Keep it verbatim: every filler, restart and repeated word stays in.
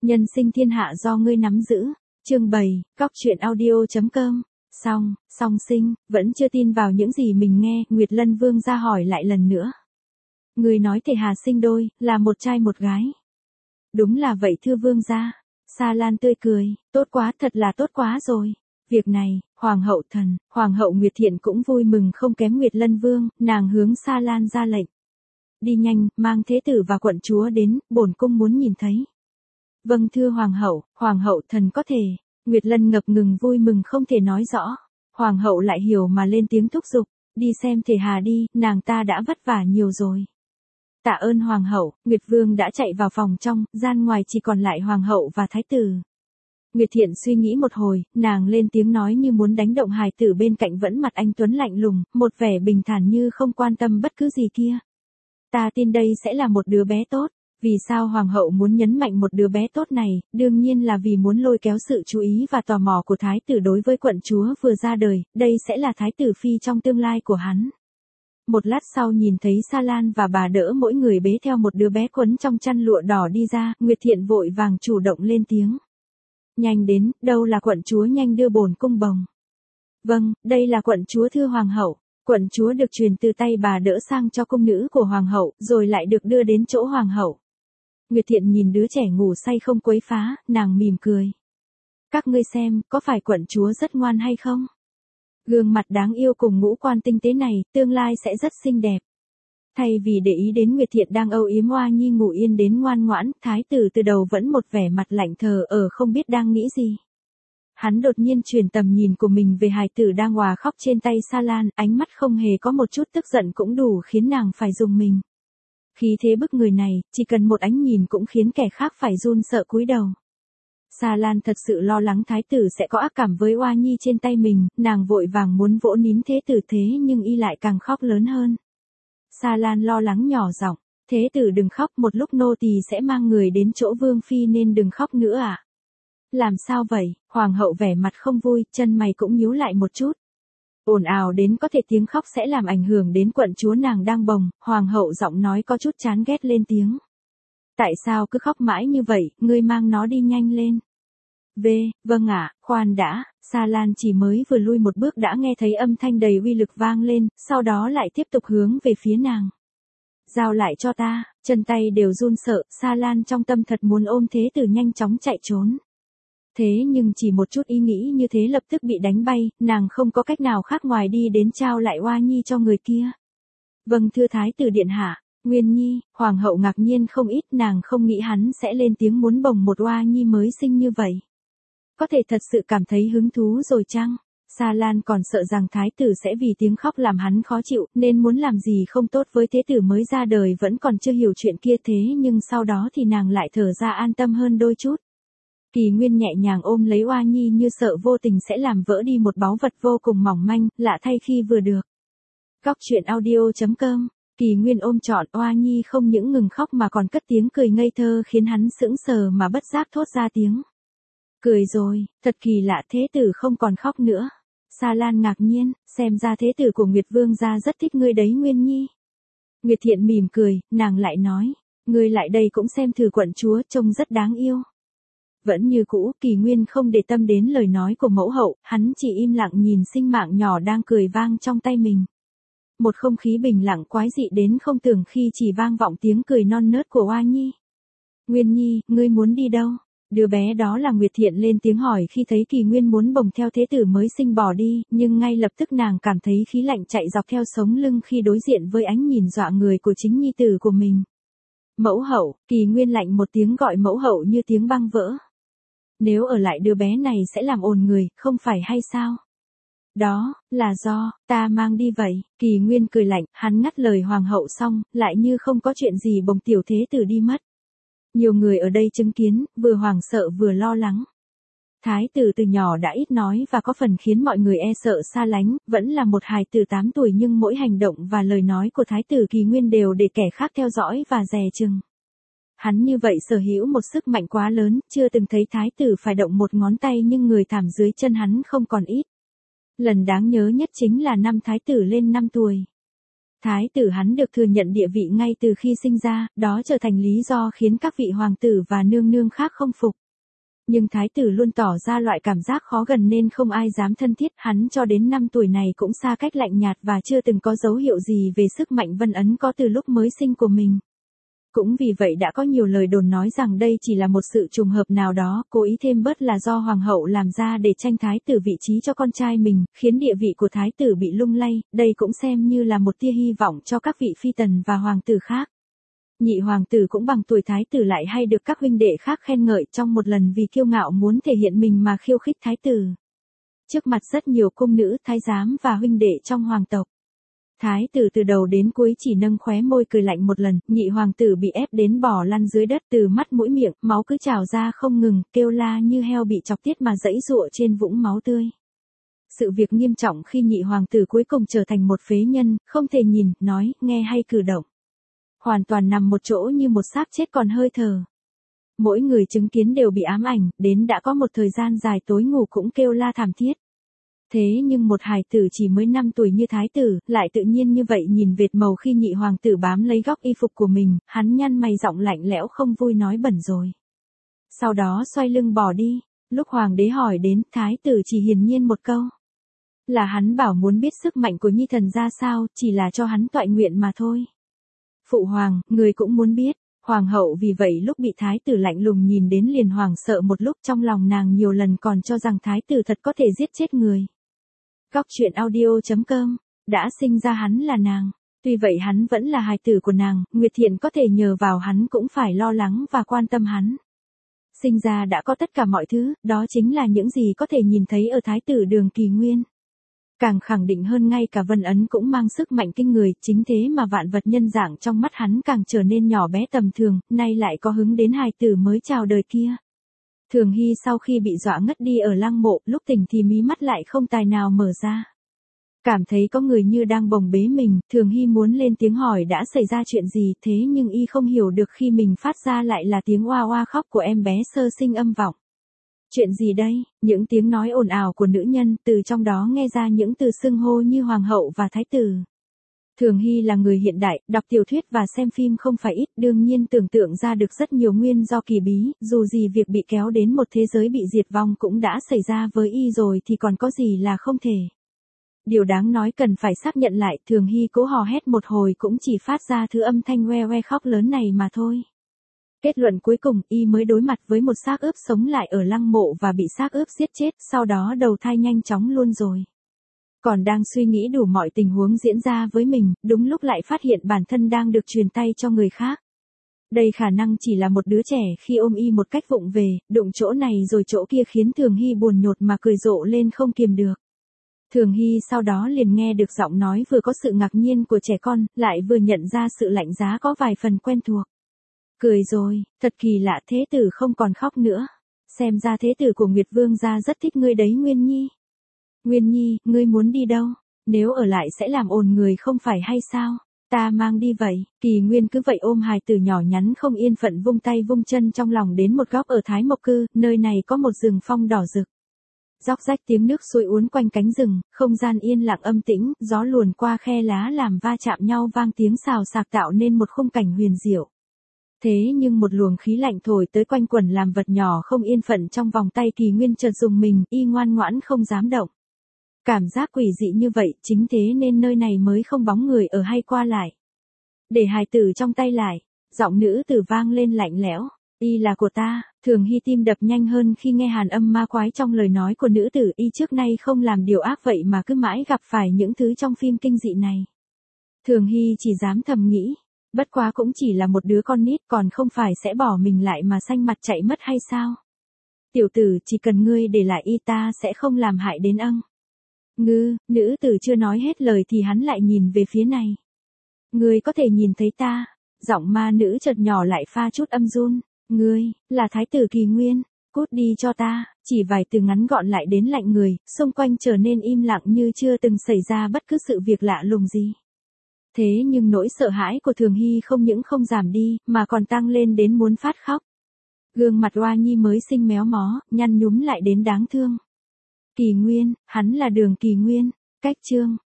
Nhân sinh thiên hạ do ngươi nắm giữ. Chương bảy, cóc truyện audio chấm com. Xong, song sinh, vẫn chưa tin vào những gì mình nghe, Nguyệt Lân Vương ra hỏi lại lần nữa. Người nói thể Hà sinh đôi, là một trai một gái. Đúng là vậy thưa vương gia. Sa Lan tươi cười, tốt quá, thật là tốt quá rồi. Việc này, Hoàng hậu thần, Hoàng hậu Nguyệt Thiện cũng vui mừng không kém Nguyệt Lân Vương, nàng hướng Sa Lan ra lệnh. Đi nhanh, mang thế tử và quận chúa đến, bổn cung muốn nhìn thấy. Vâng thưa Hoàng hậu, Hoàng hậu thần có thể. Nguyệt Lân ngập ngừng vui mừng không thể nói rõ. Hoàng hậu lại hiểu mà lên tiếng thúc giục, đi xem thể Hà đi, nàng ta đã vất vả nhiều rồi. Tạ ơn Hoàng hậu, Nguyệt Vương đã chạy vào phòng trong, gian ngoài chỉ còn lại Hoàng hậu và Thái tử. Nguyệt Thiện suy nghĩ một hồi, nàng lên tiếng nói như muốn đánh động hài tử bên cạnh vẫn mặt anh Tuấn lạnh lùng, một vẻ bình thản như không quan tâm bất cứ gì kia. Ta tin đây sẽ là một đứa bé tốt. Vì sao Hoàng hậu muốn nhấn mạnh một đứa bé tốt này, đương nhiên là vì muốn lôi kéo sự chú ý và tò mò của Thái tử đối với quận chúa vừa ra đời, đây sẽ là Thái tử phi trong tương lai của hắn. Một lát sau nhìn thấy Sa Lan và bà đỡ mỗi người bế theo một đứa bé quấn trong chăn lụa đỏ đi ra, Nguyệt Thiện vội vàng chủ động lên tiếng. Nhanh đến, đâu là quận chúa nhanh đưa bổn cung bồng. Vâng, đây là quận chúa thưa Hoàng hậu. Quận chúa được truyền từ tay bà đỡ sang cho cung nữ của Hoàng hậu, rồi lại được đưa đến chỗ Hoàng hậu. Nguyệt Thiện nhìn đứa trẻ ngủ say không quấy phá, nàng mỉm cười. Các ngươi xem, có phải quận chúa rất ngoan hay không? Gương mặt đáng yêu cùng ngũ quan tinh tế này, tương lai sẽ rất xinh đẹp. Thay vì để ý đến Nguyệt Thiện đang âu yếm Oa Nhi ngủ yên đến ngoan ngoãn, Thái tử từ đầu vẫn một vẻ mặt lạnh thờ ở không biết đang nghĩ gì. Hắn đột nhiên chuyển tầm nhìn của mình về hài tử đang òa khóc trên tay Sa Lan, ánh mắt không hề có một chút tức giận cũng đủ khiến nàng phải rùng mình. Khí thế bức người này, chỉ cần một ánh nhìn cũng khiến kẻ khác phải run sợ cúi đầu. Sa Lan thật sự lo lắng Thái tử sẽ có ác cảm với Oa Nhi trên tay mình, nàng vội vàng muốn vỗ nín thế tử thế nhưng y lại càng khóc lớn hơn. Sa Lan lo lắng nhỏ giọng, thế tử đừng khóc, một lúc nô tỳ sẽ mang người đến chỗ vương phi nên đừng khóc nữa ạ. À? Làm sao vậy? Hoàng hậu vẻ mặt không vui, chân mày cũng nhíu lại một chút. Ồn ào đến có thể tiếng khóc sẽ làm ảnh hưởng đến quận chúa nàng đang bồng, Hoàng hậu giọng nói có chút chán ghét lên tiếng. Tại sao cứ khóc mãi như vậy, ngươi mang nó đi nhanh lên. V, vâng ạ, khoan đã, Sa Lan chỉ mới vừa lui một bước đã nghe thấy âm thanh đầy uy lực vang lên, sau đó lại tiếp tục hướng về phía nàng. Giao lại cho ta, chân tay đều run sợ, Sa Lan trong tâm thật muốn ôm thế tử nhanh chóng chạy trốn. Thế nhưng chỉ một chút ý nghĩ như thế lập tức bị đánh bay, nàng không có cách nào khác ngoài đi đến trao lại Oa Nhi cho người kia. Vâng thưa Thái tử điện hạ, Nguyên Nhi, Hoàng hậu ngạc nhiên không ít, nàng không nghĩ hắn sẽ lên tiếng muốn bồng một Oa Nhi mới sinh như vậy. Có thể thật sự cảm thấy hứng thú rồi chăng? Sa Lan còn sợ rằng Thái tử sẽ vì tiếng khóc làm hắn khó chịu, nên muốn làm gì không tốt với thế tử mới ra đời vẫn còn chưa hiểu chuyện kia thế nhưng sau đó thì nàng lại thở ra an tâm hơn đôi chút. Kỳ Nguyên nhẹ nhàng ôm lấy Oa Nhi như sợ vô tình sẽ làm vỡ đi một báu vật vô cùng mỏng manh, lạ thay khi vừa được. Cóc truyện audio chấm com. Kỳ Nguyên ôm trọn Oa Nhi không những ngừng khóc mà còn cất tiếng cười ngây thơ khiến hắn sững sờ mà bất giác thốt ra tiếng. Cười rồi, thật kỳ lạ, thế tử không còn khóc nữa. Sa Lan ngạc nhiên, xem ra thế tử của Nguyệt Vương gia rất thích ngươi đấy Nguyên Nhi. Nguyệt Thiện mỉm cười, nàng lại nói, ngươi lại đây cũng xem thử quận chúa trông rất đáng yêu. Vẫn như cũ, Kỳ Nguyên không để tâm đến lời nói của mẫu hậu, hắn chỉ im lặng nhìn sinh mạng nhỏ đang cười vang trong tay mình. Một không khí bình lặng quái dị đến không tưởng khi chỉ vang vọng tiếng cười non nớt của Oa Nhi. Nguyên Nhi, ngươi muốn đi đâu? Đứa bé đó là Nguyệt Thiện lên tiếng hỏi khi thấy Kỳ Nguyên muốn bồng theo thế tử mới sinh bỏ đi, nhưng ngay lập tức nàng cảm thấy khí lạnh chạy dọc theo sống lưng khi đối diện với ánh nhìn dọa người của chính nhi tử của mình. Mẫu hậu, Kỳ Nguyên lạnh một tiếng gọi mẫu hậu như tiếng băng vỡ. Nếu ở lại đứa bé này sẽ làm ồn người, không phải hay sao? Đó, là do, ta mang đi vậy. Kỳ Nguyên cười lạnh, hắn ngắt lời Hoàng hậu xong, lại như không có chuyện gì bồng tiểu thế tử đi mất. Nhiều người ở đây chứng kiến, vừa hoảng sợ vừa lo lắng. Thái tử từ nhỏ đã ít nói và có phần khiến mọi người e sợ xa lánh, vẫn là một hài tử tám tuổi nhưng mỗi hành động và lời nói của Thái tử Kỳ Nguyên đều để kẻ khác theo dõi và dè chừng. Hắn như vậy sở hữu một sức mạnh quá lớn, chưa từng thấy Thái tử phải động một ngón tay nhưng người thảm dưới chân hắn không còn ít. Lần đáng nhớ nhất chính là năm Thái tử lên năm tuổi. Thái tử hắn được thừa nhận địa vị ngay từ khi sinh ra, đó trở thành lý do khiến các vị hoàng tử và nương nương khác không phục. Nhưng thái tử luôn tỏ ra loại cảm giác khó gần nên không ai dám thân thiết, hắn cho đến năm tuổi này cũng xa cách lạnh nhạt và chưa từng có dấu hiệu gì về sức mạnh Vân Ấn có từ lúc mới sinh của mình. Cũng vì vậy đã có nhiều lời đồn nói rằng đây chỉ là một sự trùng hợp nào đó, cố ý thêm bớt là do hoàng hậu làm ra để tranh thái tử vị trí cho con trai mình, khiến địa vị của thái tử bị lung lay, đây cũng xem như là một tia hy vọng cho các vị phi tần và hoàng tử khác. Nhị hoàng tử cũng bằng tuổi thái tử lại hay được các huynh đệ khác khen ngợi trong một lần vì kiêu ngạo muốn thể hiện mình mà khiêu khích thái tử. Trước mặt rất nhiều cung nữ, thái giám và huynh đệ trong hoàng tộc. Thái tử từ đầu đến cuối chỉ nâng khóe môi cười lạnh một lần, nhị hoàng tử bị ép đến bò lăn dưới đất từ mắt mũi miệng, máu cứ trào ra không ngừng, kêu la như heo bị chọc tiết mà giãy giụa trên vũng máu tươi. Sự việc nghiêm trọng khi nhị hoàng tử cuối cùng trở thành một phế nhân, không thể nhìn, nói, nghe hay cử động. Hoàn toàn nằm một chỗ như một xác chết còn hơi thở. Mỗi người chứng kiến đều bị ám ảnh, đến đã có một thời gian dài tối ngủ cũng kêu la thảm thiết. Thế nhưng một hài tử chỉ mới năm tuổi như thái tử, lại tự nhiên như vậy nhìn vệt màu khi nhị hoàng tử bám lấy góc y phục của mình, hắn nhăn mày giọng lạnh lẽo không vui nói bẩn rồi. Sau đó xoay lưng bỏ đi, lúc hoàng đế hỏi đến, thái tử chỉ hiển nhiên một câu. Là hắn bảo muốn biết sức mạnh của nhi thần ra sao, chỉ là cho hắn toại nguyện mà thôi. Phụ hoàng, người cũng muốn biết. Hoàng hậu vì vậy lúc bị thái tử lạnh lùng nhìn đến liền hoảng sợ một lúc, trong lòng nàng nhiều lần còn cho rằng thái tử thật có thể giết chết người. Góc truyện audio chấm com, đã sinh ra hắn là nàng, tuy vậy hắn vẫn là hài tử của nàng, Nguyệt Thiện có thể nhờ vào hắn cũng phải lo lắng và quan tâm hắn. Sinh ra đã có tất cả mọi thứ, đó chính là những gì có thể nhìn thấy ở thái tử Đường Kỳ Nguyên. Càng khẳng định hơn ngay cả Vân Ấn cũng mang sức mạnh kinh người, chính thế mà vạn vật nhân dạng trong mắt hắn càng trở nên nhỏ bé tầm thường, nay lại có hứng đến hài tử mới chào đời kia. Thường Hy sau khi bị dọa ngất đi ở lăng mộ, lúc tỉnh thì mí mắt lại không tài nào mở ra. Cảm thấy có người như đang bồng bế mình, Thường Hy muốn lên tiếng hỏi đã xảy ra chuyện gì, thế nhưng y không hiểu được khi mình phát ra lại là tiếng oa oa khóc của em bé sơ sinh âm vọng. Chuyện gì đây? Những tiếng nói ồn ào của nữ nhân, từ trong đó nghe ra những từ xưng hô như hoàng hậu và thái tử. Thường Hy là người hiện đại, đọc tiểu thuyết và xem phim không phải ít, đương nhiên tưởng tượng ra được rất nhiều nguyên do kỳ bí, dù gì việc bị kéo đến một thế giới bị diệt vong cũng đã xảy ra với y rồi thì còn có gì là không thể. Điều đáng nói cần phải xác nhận lại, Thường Hy cố hò hét một hồi cũng chỉ phát ra thứ âm thanh oe oe khóc lớn này mà thôi. Kết luận cuối cùng, y mới đối mặt với một xác ướp sống lại ở lăng mộ và bị xác ướp giết chết, sau đó đầu thai nhanh chóng luôn rồi. Còn đang suy nghĩ đủ mọi tình huống diễn ra với mình, đúng lúc lại phát hiện bản thân đang được truyền tay cho người khác. Đây khả năng chỉ là một đứa trẻ khi ôm y một cách vụng về, đụng chỗ này rồi chỗ kia khiến Thường Hy buồn nhột mà cười rộ lên không kiềm được. Thường Hy sau đó liền nghe được giọng nói vừa có sự ngạc nhiên của trẻ con, lại vừa nhận ra sự lạnh giá có vài phần quen thuộc. Cười rồi, thật kỳ lạ, thế tử không còn khóc nữa. Xem ra thế tử của Nguyệt Vương gia rất thích ngươi đấy Nguyên Nhi. Nguyên Nhi, ngươi muốn đi đâu? Nếu ở lại sẽ làm ồn người không phải hay sao? Ta mang đi vậy. Kỳ Nguyên cứ vậy ôm hài tử nhỏ nhắn không yên phận vung tay vung chân trong lòng đến một góc ở Thái Mộc Cư, nơi này có một rừng phong đỏ rực. Róc rách tiếng nước suối uốn quanh cánh rừng, không gian yên lặng âm tĩnh, gió luồn qua khe lá làm va chạm nhau vang tiếng xào xạc tạo nên một khung cảnh huyền diệu. Thế nhưng một luồng khí lạnh thổi tới quanh quẩn làm vật nhỏ không yên phận trong vòng tay Kỳ Nguyên chợt dùng mình, y ngoan ngoãn không dám động. Cảm giác quỷ dị như vậy, chính thế nên nơi này mới không bóng người ở hay qua lại. Để hài tử trong tay lại, giọng nữ tử vang lên lạnh lẽo, y là của ta. Thường Hy tim đập nhanh hơn khi nghe hàn âm ma quái trong lời nói của nữ tử, y trước nay không làm điều ác vậy mà cứ mãi gặp phải những thứ trong phim kinh dị này. Thường Hy chỉ dám thầm nghĩ, bất quá cũng chỉ là một đứa con nít còn không phải sẽ bỏ mình lại mà xanh mặt chạy mất hay sao? Tiểu tử, chỉ cần ngươi để lại y ta sẽ không làm hại đến âng. Ngư, nữ tử chưa nói hết lời thì hắn lại nhìn về phía này. Ngươi có thể nhìn thấy ta, giọng ma nữ chợt nhỏ lại pha chút âm run. Ngươi, là thái tử Kỳ Nguyên, cút đi cho ta, chỉ vài từ ngắn gọn lại đến lạnh người, xung quanh trở nên im lặng như chưa từng xảy ra bất cứ sự việc lạ lùng gì. Thế nhưng nỗi sợ hãi của Thường Hy không những không giảm đi, mà còn tăng lên đến muốn phát khóc. Gương mặt oa nhi mới sinh méo mó, nhăn nhúm lại đến đáng thương. Kỳ Nguyên, hắn là Đường Kỳ Nguyên, cách chương.